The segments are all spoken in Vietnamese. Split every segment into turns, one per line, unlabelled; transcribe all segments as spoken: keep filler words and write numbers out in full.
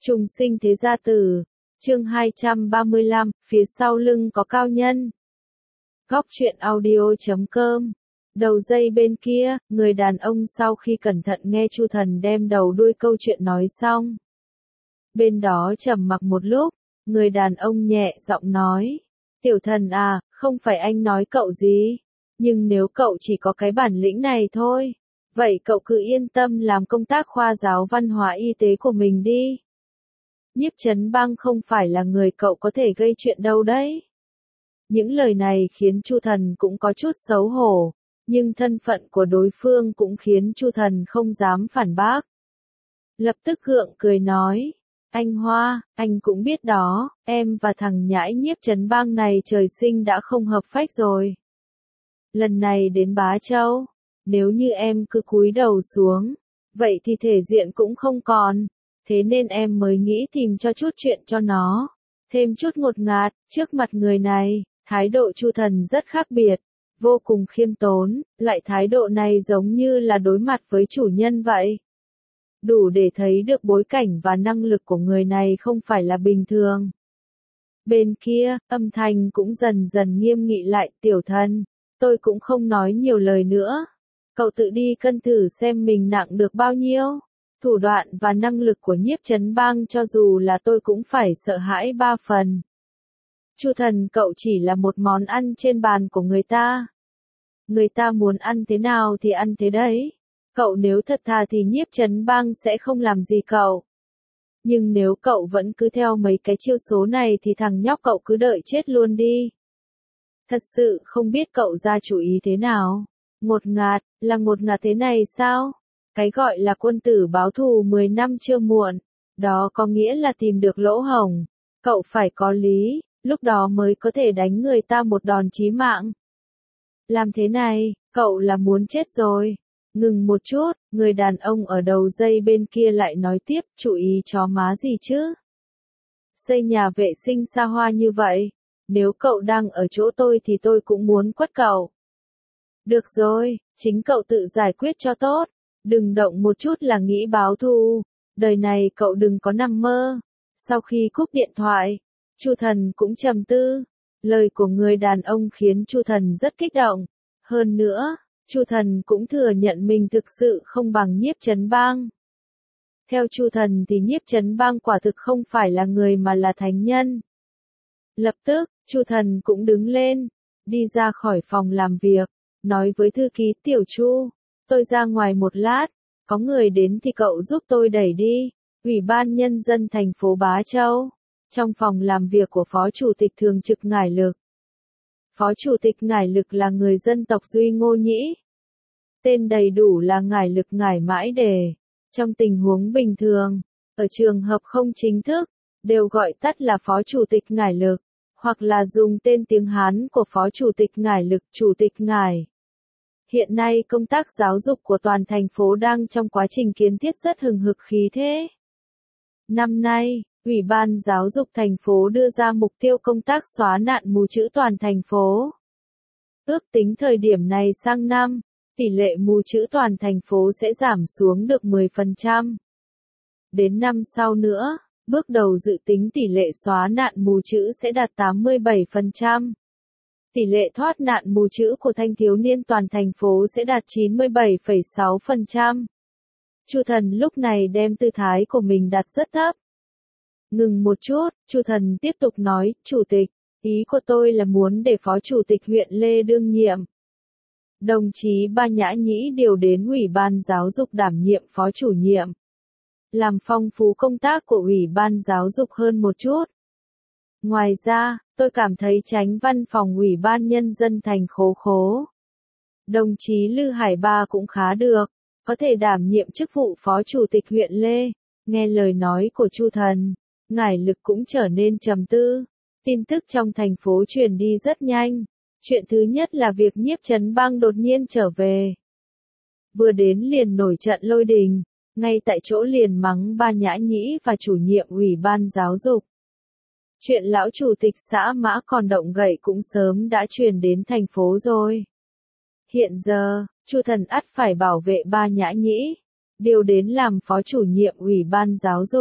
Trùng sinh thế gia tử, chương hai trăm ba mươi lăm, phía sau lưng có cao nhân. Góc truyện audio chấm com. Đầu dây bên kia, người đàn ông sau khi cẩn thận nghe Chu Thần đem đầu đuôi câu chuyện nói xong. Bên đó trầm mặc một lúc, người đàn ông nhẹ giọng nói, tiểu thần à, không phải anh nói cậu gì, nhưng nếu cậu chỉ có cái bản lĩnh này thôi, vậy cậu cứ yên tâm làm công tác khoa giáo văn hóa y tế của mình đi. Nhiếp Chấn Bang không phải là người cậu có thể gây chuyện đâu đấy. Những lời này khiến Chu Thần cũng có chút xấu hổ, nhưng thân phận của đối phương cũng khiến Chu Thần không dám phản bác. Lập tức gượng cười nói, anh Hoa, anh cũng biết đó, em và thằng nhãi Nhiếp Chấn Bang này trời sinh đã không hợp phách rồi. Lần này đến Bá Châu, nếu như em cứ cúi đầu xuống, vậy thì thể diện cũng không còn. Thế nên em mới nghĩ tìm cho chút chuyện cho nó, thêm chút ngột ngạt, trước mặt người này, thái độ Chu Thần rất khác biệt, vô cùng khiêm tốn, lại thái độ này giống như là đối mặt với chủ nhân vậy. Đủ để thấy được bối cảnh và năng lực của người này không phải là bình thường. Bên kia, âm thanh cũng dần dần nghiêm nghị lại, tiểu thần, tôi cũng không nói nhiều lời nữa. Cậu tự đi cân thử xem mình nặng được bao nhiêu. Thủ đoạn và năng lực của Nhiếp Chấn Bang cho dù là tôi cũng phải sợ hãi ba phần. Chu Thần, cậu chỉ là một món ăn trên bàn của người ta. Người ta muốn ăn thế nào thì ăn thế đấy. Cậu nếu thật thà thì Nhiếp Chấn Bang sẽ không làm gì cậu. Nhưng nếu cậu vẫn cứ theo mấy cái chiêu số này thì thằng nhóc cậu cứ đợi chết luôn đi. Thật sự không biết cậu ra chủ ý thế nào. Ngột ngạt, là ngột ngạt thế này sao? Cái gọi là quân tử báo thù mười năm chưa muộn, đó có nghĩa là tìm được lỗ hổng, cậu phải có lý, lúc đó mới có thể đánh người ta một đòn chí mạng. Làm thế này, cậu là muốn chết rồi. Ngừng một chút, người đàn ông ở đầu dây bên kia lại nói tiếp, chú ý chó má gì chứ? Xây nhà vệ sinh xa hoa như vậy, nếu cậu đang ở chỗ tôi thì tôi cũng muốn quất cậu. Được rồi, chính cậu tự giải quyết cho tốt. Đừng động một chút là nghĩ báo thù, đời này cậu đừng có nằm mơ. Sau khi cúp điện thoại, Chu Thần cũng trầm tư, lời của người đàn ông khiến Chu Thần rất kích động. Hơn nữa, Chu Thần cũng thừa nhận mình thực sự không bằng Nhiếp Chấn Bang. Theo Chu Thần thì Nhiếp Chấn Bang quả thực không phải là người mà là thánh nhân. Lập tức, Chu Thần cũng đứng lên, đi ra khỏi phòng làm việc, nói với thư ký Tiểu Chu. Tôi ra ngoài một lát, có người đến thì cậu giúp tôi đẩy đi. Ủy ban Nhân dân thành phố Bá Châu. Trong phòng làm việc của Phó Chủ tịch Thường trực Ngải Lực. Phó Chủ tịch Ngải Lực là người dân tộc Duy Ngô Nhĩ. Tên đầy đủ là Ngải Lực Ngải Mãi Đề. Trong tình huống bình thường, ở trường hợp không chính thức, đều gọi tắt là Phó Chủ tịch Ngải Lực, hoặc là dùng tên tiếng Hán của Phó Chủ tịch Ngải Lực, Chủ tịch Ngải. Hiện nay công tác giáo dục của toàn thành phố đang trong quá trình kiến thiết rất hừng hực khí thế. Năm nay, Ủy ban Giáo dục thành phố đưa ra mục tiêu công tác xóa nạn mù chữ toàn thành phố. Ước tính thời điểm này sang năm, tỷ lệ mù chữ toàn thành phố sẽ giảm xuống được mười phần trăm. Đến năm sau nữa, bước đầu dự tính tỷ lệ xóa nạn mù chữ sẽ đạt tám mươi bảy phần trăm. Tỷ lệ thoát nạn mù chữ của thanh thiếu niên toàn thành phố sẽ đạt chín mươi bảy phẩy sáu phần trăm. Chu Thần lúc này đem tư thái của mình đặt rất thấp. Ngừng một chút, Chu Thần tiếp tục nói, Chủ tịch, ý của tôi là muốn để Phó Chủ tịch huyện Lê đương nhiệm. Đồng chí Ba Nhã Nhĩ điều đến Ủy ban Giáo dục đảm nhiệm Phó Chủ nhiệm. Làm phong phú công tác của Ủy ban Giáo dục hơn một chút. Ngoài ra, tôi cảm thấy Chánh văn phòng Ủy ban Nhân dân thành khố khố. Đồng chí Lư Hải Ba cũng khá được, có thể đảm nhiệm chức vụ Phó Chủ tịch huyện Lê. Nghe lời nói của Chu Thần, Ngải Lực cũng trở nên trầm tư. Tin tức trong thành phố truyền đi rất nhanh. Chuyện thứ nhất là việc Nhiếp Chấn Bang đột nhiên trở về. Vừa đến liền nổi trận lôi đình, ngay tại chỗ liền mắng Ba Nhã Nhĩ và chủ nhiệm Ủy ban Giáo dục. Chuyện lão chủ tịch xã Mã Còn Động Gậy cũng sớm đã truyền đến thành phố rồi. Hiện giờ, Chu Thần ắt phải bảo vệ Ba Nhã Nhĩ, điều đến làm phó chủ nhiệm Ủy ban Giáo dục,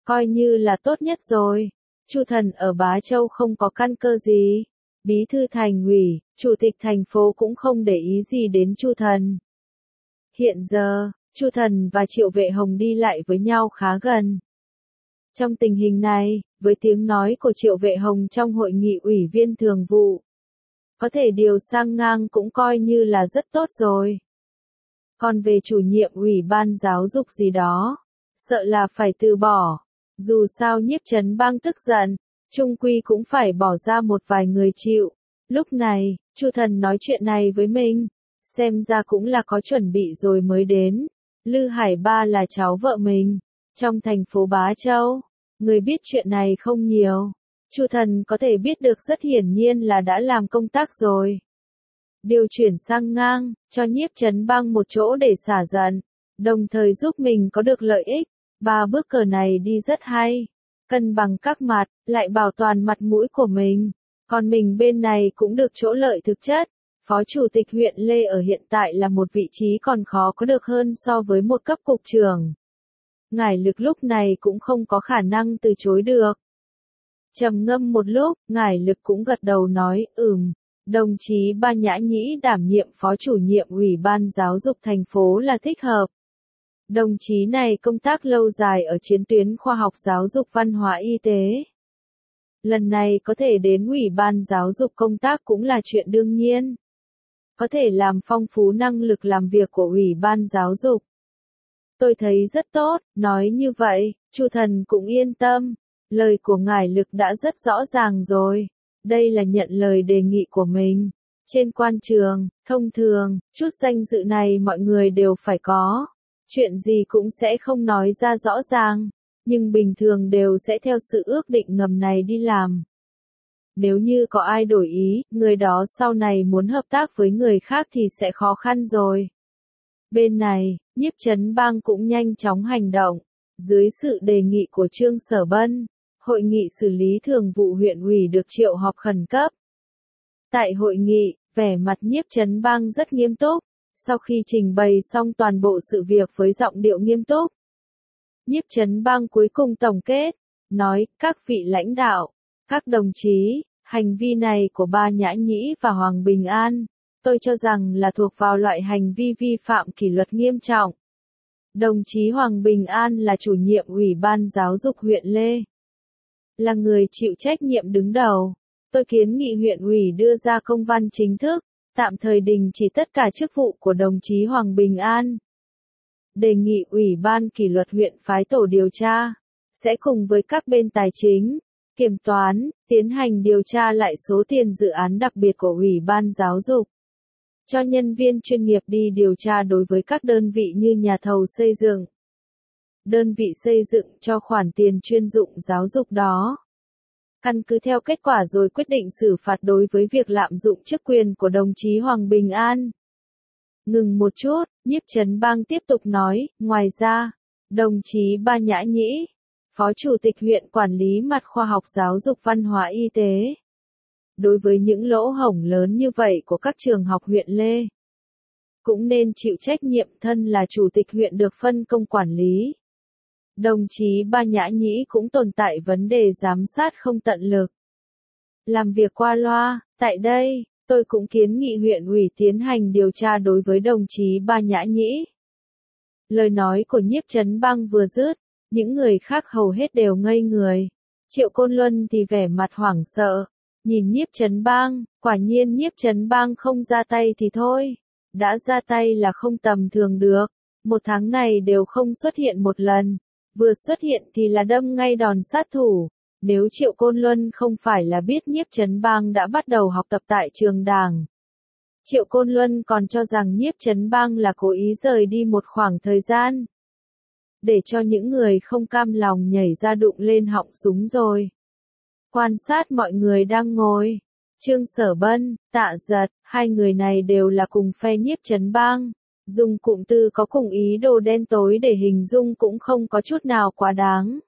coi như là tốt nhất rồi. Chu Thần ở Bá Châu không có căn cơ gì. Bí thư thành ủy, chủ tịch thành phố cũng không để ý gì đến Chu Thần. Hiện giờ, Chu Thần và Triệu Vệ Hồng đi lại với nhau khá gần. Trong tình hình này, với tiếng nói của Triệu Vệ Hồng trong hội nghị ủy viên thường vụ, có thể điều sang ngang cũng coi như là rất tốt rồi. Còn về chủ nhiệm ủy ban giáo dục gì đó, sợ là phải từ bỏ. Dù sao Nhiếp Chấn Bang tức giận, chung quy cũng phải bỏ ra một vài người chịu. Lúc này, Chu Thần nói chuyện này với mình, xem ra cũng là có chuẩn bị rồi mới đến. Lư Hải Ba là cháu vợ mình, trong thành phố Bá Châu, người biết chuyện này không nhiều. Chu Thần có thể biết được rất hiển nhiên là đã làm công tác rồi. Điều chuyển sang ngang, cho Nhiếp Chấn Bang một chỗ để xả giận, đồng thời giúp mình có được lợi ích. Ba bước cờ này đi rất hay, cân bằng các mặt, lại bảo toàn mặt mũi của mình. Còn mình bên này cũng được chỗ lợi thực chất. Phó Chủ tịch huyện Lê ở hiện tại là một vị trí còn khó có được hơn so với một cấp cục trưởng. Ngải Lực lúc này cũng không có khả năng từ chối được. Trầm ngâm một lúc, Ngải Lực cũng gật đầu nói, ừm, đồng chí Ba Nhã Nhĩ đảm nhiệm phó chủ nhiệm ủy ban giáo dục thành phố là thích hợp. Đồng chí này công tác lâu dài ở chiến tuyến khoa học giáo dục văn hóa y tế. Lần này có thể đến ủy ban giáo dục công tác cũng là chuyện đương nhiên. Có thể làm phong phú năng lực làm việc của ủy ban giáo dục. Tôi thấy rất tốt, nói như vậy, Chu Thần cũng yên tâm. Lời của Ngải Lực đã rất rõ ràng rồi. Đây là nhận lời đề nghị của mình. Trên quan trường, thông thường, chút danh dự này mọi người đều phải có. Chuyện gì cũng sẽ không nói ra rõ ràng, nhưng bình thường đều sẽ theo sự ước định ngầm này đi làm. Nếu như có ai đổi ý, người đó sau này muốn hợp tác với người khác thì sẽ khó khăn rồi. Bên này, Nhiếp Chấn Bang cũng nhanh chóng hành động. Dưới sự đề nghị của Trương Sở Bân, hội nghị xử lý thường vụ huyện ủy được triệu họp khẩn cấp. Tại hội nghị, vẻ mặt Nhiếp Chấn Bang rất nghiêm túc. Sau khi trình bày xong toàn bộ sự việc với giọng điệu nghiêm túc, Nhiếp Chấn Bang cuối cùng tổng kết, nói, các vị lãnh đạo, các đồng chí, hành vi này của Ba Nhã Nhĩ và Hoàng Bình An, tôi cho rằng là thuộc vào loại hành vi vi phạm kỷ luật nghiêm trọng. Đồng chí Hoàng Bình An là chủ nhiệm ủy ban giáo dục huyện Lê, là người chịu trách nhiệm đứng đầu. Tôi kiến nghị huyện ủy đưa ra công văn chính thức, tạm thời đình chỉ tất cả chức vụ của đồng chí Hoàng Bình An. Đề nghị Ủy ban kỷ luật huyện phái tổ điều tra, sẽ cùng với các bên tài chính, kiểm toán, tiến hành điều tra lại số tiền dự án đặc biệt của Ủy ban giáo dục. Cho nhân viên chuyên nghiệp đi điều tra đối với các đơn vị như nhà thầu xây dựng, đơn vị xây dựng cho khoản tiền chuyên dụng giáo dục đó. Căn cứ theo kết quả rồi quyết định xử phạt đối với việc lạm dụng chức quyền của đồng chí Hoàng Bình An. Ngừng một chút, Nhiếp Chấn Bang tiếp tục nói, ngoài ra, đồng chí Ba Nhã Nhĩ, Phó Chủ tịch huyện quản lý mặt khoa học giáo dục văn hóa y tế. Đối với những lỗ hổng lớn như vậy của các trường học huyện Lê, cũng nên chịu trách nhiệm, thân là Chủ tịch huyện được phân công quản lý. Đồng chí Ba Nhã Nhĩ cũng tồn tại vấn đề giám sát không tận lực, làm việc qua loa. Tại đây, tôi cũng kiến nghị huyện ủy tiến hành điều tra đối với đồng chí Ba Nhã Nhĩ. Lời nói của Nhiếp Chấn Bang vừa dứt, những người khác hầu hết đều ngây người. Triệu Côn Luân thì vẻ mặt hoảng sợ, nhìn Nhiếp Chấn Bang, quả nhiên Nhiếp Chấn Bang không ra tay thì thôi, đã ra tay là không tầm thường được. Một tháng này đều không xuất hiện một lần, vừa xuất hiện thì là đâm ngay đòn sát thủ. Nếu Triệu Côn Luân không phải là biết Nhiếp Chấn Bang đã bắt đầu học tập tại trường đảng, Triệu Côn Luân còn cho rằng Nhiếp Chấn Bang là cố ý rời đi một khoảng thời gian, để cho những người không cam lòng nhảy ra đụng lên họng súng rồi. Quan sát mọi người đang ngồi, Trương Sở Bân, Tạ Giật, hai người này đều là cùng phe Nhiếp Chấn Bang, dùng cụm từ có cùng ý đồ đen tối để hình dung cũng không có chút nào quá đáng.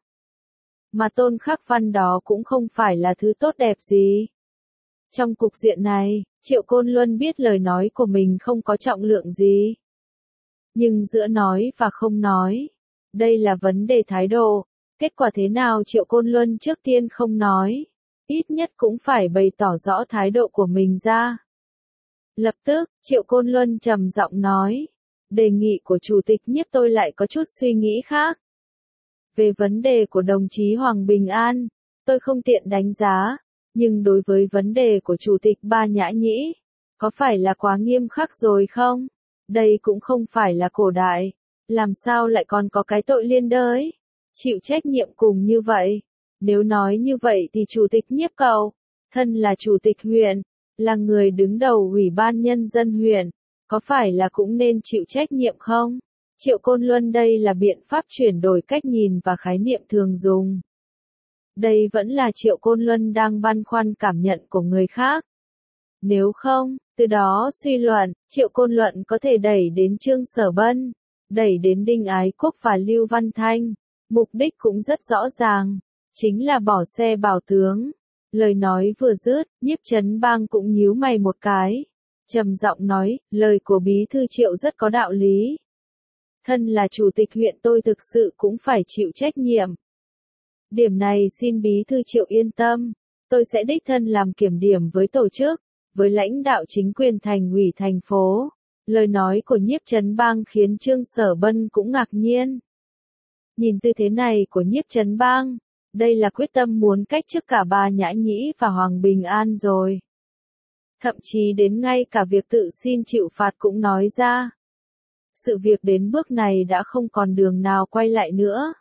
Mà Tôn Khắc Văn đó cũng không phải là thứ tốt đẹp gì. Trong cục diện này, Triệu Côn Luân biết lời nói của mình không có trọng lượng gì. Nhưng giữa nói và không nói, đây là vấn đề thái độ. Kết quả thế nào Triệu Côn Luân trước tiên không nói, ít nhất cũng phải bày tỏ rõ thái độ của mình ra. Lập tức, Triệu Côn Luân trầm giọng nói, đề nghị của Chủ tịch Nhiếp tôi lại có chút suy nghĩ khác. Về vấn đề của đồng chí Hoàng Bình An, tôi không tiện đánh giá, nhưng đối với vấn đề của Chủ tịch Ba Nhã Nhĩ, có phải là quá nghiêm khắc rồi không? Đây cũng không phải là cổ đại, làm sao lại còn có cái tội liên đới, chịu trách nhiệm cùng như vậy. Nếu nói như vậy thì Chủ tịch Nhiếp cậu, thân là Chủ tịch huyện, là người đứng đầu Ủy ban Nhân dân huyện, có phải là cũng nên chịu trách nhiệm không? Triệu Côn Luân đây là biện pháp chuyển đổi cách nhìn và khái niệm thường dùng. Đây vẫn là Triệu Côn Luân đang băn khoăn cảm nhận của người khác. Nếu không, từ đó suy luận, Triệu Côn Luân có thể đẩy đến Trương Sở Bân, đẩy đến Đinh Ái Quốc và Lưu Văn Thanh. Mục đích cũng rất rõ ràng, chính là bỏ xe bảo tướng. Lời nói vừa dứt, Nhiếp Chấn Bang cũng nhíu mày một cái. Trầm giọng nói, lời của Bí thư Triệu rất có đạo lý. Thân là Chủ tịch huyện tôi thực sự cũng phải chịu trách nhiệm. Điểm này xin Bí thư Triệu yên tâm, tôi sẽ đích thân làm kiểm điểm với tổ chức, với lãnh đạo chính quyền thành ủy thành phố. Lời nói của Nhiếp Chấn Bang khiến Trương Sở Bân cũng ngạc nhiên. Nhìn tư thế này của Nhiếp Chấn Bang, đây là quyết tâm muốn cách chức cả Ba Nhã Nhĩ và Hoàng Bình An rồi. Thậm chí đến ngay cả việc tự xin chịu phạt cũng nói ra. Sự việc đến bước này đã không còn đường nào quay lại nữa.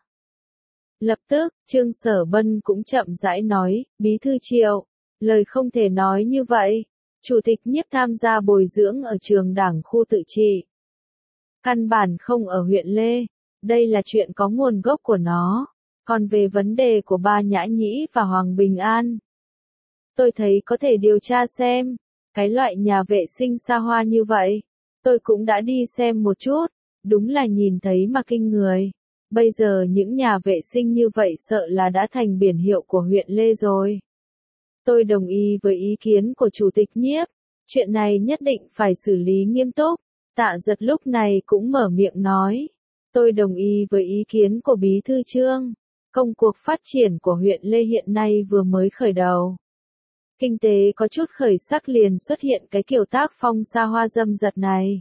Lập tức, Trương Sở Bân cũng chậm rãi nói, Bí thư Triệu, lời không thể nói như vậy. Chủ tịch Nhiếp tham gia bồi dưỡng ở trường đảng khu tự trị. Căn bản không ở huyện Lê, đây là chuyện có nguồn gốc của nó. Còn về vấn đề của Ba Nhã Nhĩ và Hoàng Bình An, tôi thấy có thể điều tra xem, cái loại nhà vệ sinh xa hoa như vậy. Tôi cũng đã đi xem một chút, đúng là nhìn thấy mà kinh người. Bây giờ những nhà vệ sinh như vậy sợ là đã thành biển hiệu của huyện Lê rồi. Tôi đồng ý với ý kiến của Chủ tịch Nhiếp, chuyện này nhất định phải xử lý nghiêm túc. Tạ Giật lúc này cũng mở miệng nói, tôi đồng ý với ý kiến của Bí thư Trương. Công cuộc phát triển của huyện Lê hiện nay vừa mới khởi đầu. Kinh tế có chút khởi sắc liền xuất hiện cái kiểu tác phong xa hoa dâm dật này.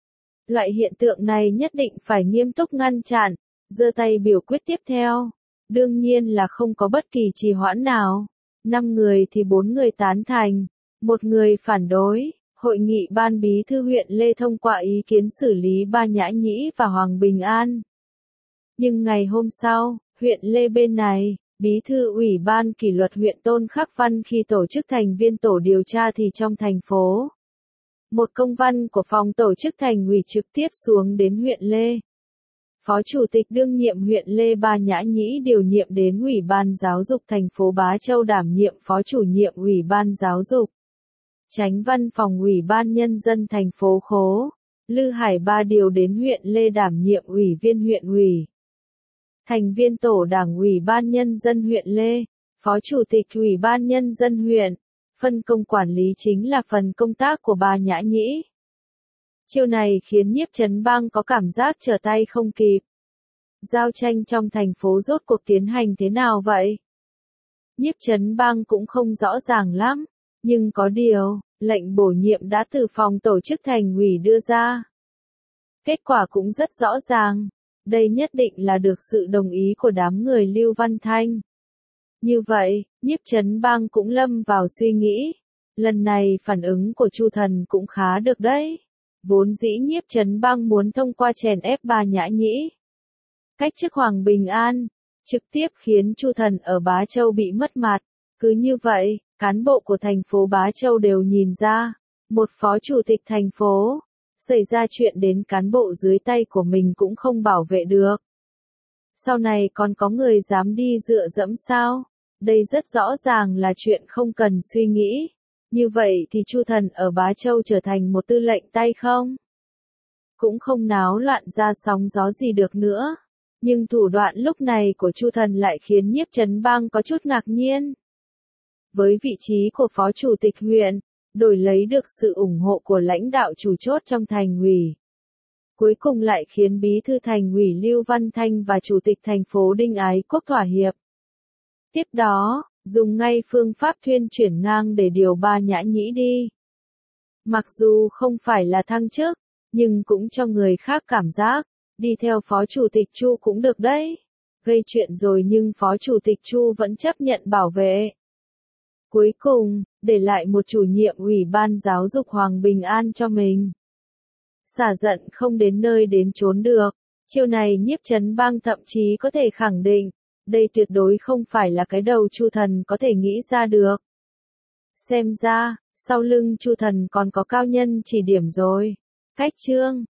Loại hiện tượng này nhất định phải nghiêm túc ngăn chặn, giơ tay biểu quyết tiếp theo. Đương nhiên là không có bất kỳ trì hoãn nào. Năm người thì bốn người tán thành, một người phản đối. Hội nghị ban bí thư huyện Lê thông qua ý kiến xử lý Ba Nhã Nhĩ và Hoàng Bình An. Nhưng ngày hôm sau, huyện Lê bên này, Bí thư Ủy ban kỷ luật huyện Tôn Khắc Văn khi tổ chức thành viên tổ điều tra thì trong thành phố. Một công văn của phòng tổ chức thành ủy trực tiếp xuống đến huyện Lê. Phó Chủ tịch đương nhiệm huyện Lê Ba Nhã Nhĩ điều nhiệm đến Ủy ban Giáo dục thành phố Bá Châu đảm nhiệm Phó Chủ nhiệm Ủy ban Giáo dục. Chánh văn phòng Ủy ban Nhân dân thành phố Khố, Lư Hải Ba điều đến huyện Lê đảm nhiệm Ủy viên huyện ủy. Thành viên tổ đảng Ủy ban Nhân dân huyện Lê, Phó Chủ tịch Ủy ban Nhân dân huyện, phân công quản lý chính là phần công tác của Ba Nhã Nhĩ. Chiêu này khiến Nhiếp Chấn Bang có cảm giác trở tay không kịp. Giao tranh trong thành phố rốt cuộc tiến hành thế nào vậy? Nhiếp Chấn Bang cũng không rõ ràng lắm, nhưng có điều, lệnh bổ nhiệm đã từ phòng tổ chức thành ủy đưa ra. Kết quả cũng rất rõ ràng. Đây nhất định là được sự đồng ý của đám người Lưu Văn Thanh. Như vậy, Nhiếp Chấn Bang cũng lâm vào suy nghĩ. Lần này phản ứng của Chu Thần cũng khá được đấy. Vốn dĩ Nhiếp Chấn Bang muốn thông qua chèn ép Ba Nhã Nhĩ. Cách chức Hoàng Bình An, trực tiếp khiến Chu Thần ở Bá Châu bị mất mặt. Cứ như vậy, cán bộ của thành phố Bá Châu đều nhìn ra. Một phó chủ tịch thành phố. Xảy ra chuyện đến cán bộ dưới tay của mình cũng không bảo vệ được. Sau này còn có người dám đi dựa dẫm sao? Đây rất rõ ràng là chuyện không cần suy nghĩ. Như vậy thì Chu Thần ở Bá Châu trở thành một tư lệnh tay không? Cũng không náo loạn ra sóng gió gì được nữa. Nhưng thủ đoạn lúc này của Chu Thần lại khiến Nhiếp Chấn Bang có chút ngạc nhiên. Với vị trí của phó chủ tịch huyện, đổi lấy được sự ủng hộ của lãnh đạo chủ chốt trong thành ủy. cuối cùng lại khiến bí thư thành ủy Lưu Văn Thanh và chủ tịch thành phố Đinh Ái Quốc thỏa hiệp. Tiếp đó, dùng ngay phương pháp thuyên chuyển ngang để điều ba Nhã Nhĩ đi. Mặc dù không phải là thăng chức, nhưng cũng cho người khác cảm giác, đi theo phó chủ tịch Chu cũng được đấy. Gây chuyện rồi nhưng phó chủ tịch Chu vẫn chấp nhận bảo vệ. Cuối cùng, để lại một chủ nhiệm ủy ban giáo dục Hoàng Bình An cho mình. Xả giận không đến nơi đến chốn được, chiêu này Nhiếp Chấn Bang thậm chí có thể khẳng định, đây tuyệt đối không phải là cái đầu Chu Thần có thể nghĩ ra được. Xem ra, sau lưng Chu Thần còn có cao nhân chỉ điểm rồi. Cách chương